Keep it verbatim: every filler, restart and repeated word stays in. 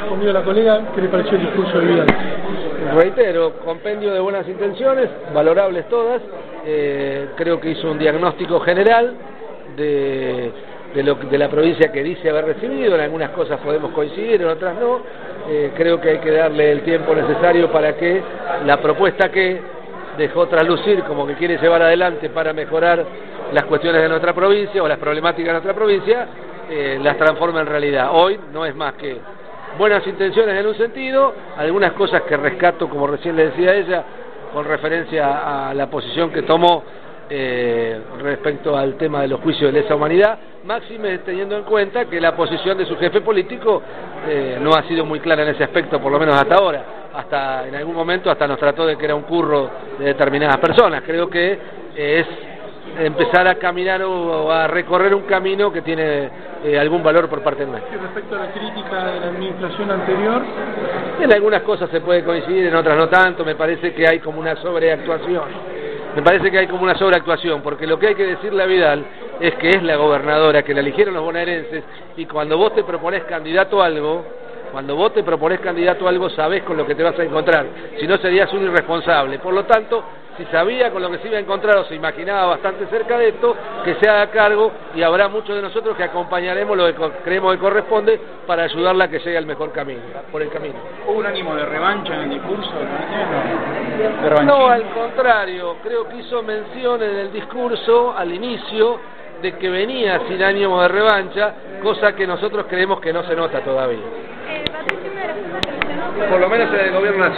Conmigo la colega, ¿qué le pareció el discurso de Vidal? Reitero, compendio de buenas intenciones, valorables todas. Eh, creo que hizo un diagnóstico general de, de, lo, de la provincia que dice haber recibido. En algunas cosas podemos coincidir, en otras no. Eh, creo que hay que darle el tiempo necesario para que la propuesta que dejó traslucir como que quiere llevar adelante para mejorar las cuestiones de nuestra provincia o las problemáticas de nuestra provincia, eh, las transforme en realidad. Hoy no es más que buenas intenciones en un sentido, algunas cosas que rescato, como recién le decía ella, con referencia a la posición que tomó eh, respecto al tema de los juicios de lesa humanidad, máxime teniendo en cuenta que la posición de su jefe político eh, no ha sido muy clara en ese aspecto, por lo menos hasta ahora. Hasta en algún momento hasta nos trató de que era un curro de determinadas personas. Creo que eh, es empezar a caminar o a recorrer un camino que tiene eh, algún valor por parte nuestra. Y respecto a la crítica de la administración anterior, en algunas cosas se puede coincidir, en otras no tanto. Me parece que hay como una sobreactuación. Me parece que hay como una sobreactuación, porque lo que hay que decirle a Vidal es que es la gobernadora, que la eligieron los bonaerenses, y cuando vos te propones candidato a algo, cuando vos te propones candidato a algo, sabés con lo que te vas a encontrar, si no serías un irresponsable. Por lo tanto, si sabía con lo que se iba a encontrar o se imaginaba bastante cerca de esto, que se haga cargo, y habrá muchos de nosotros que acompañaremos lo que creemos que corresponde para ayudarla a que llegue al mejor camino, por el camino. ¿Hubo un ánimo de revancha en el discurso? ¿No? No, al contrario, creo que hizo mención en el discurso, al inicio, de que venía sin ánimo de revancha, cosa que nosotros creemos que no se nota todavía. Eh, Patricia, una de las cosas que mencionó fue... Por lo menos en el gobierno nacional.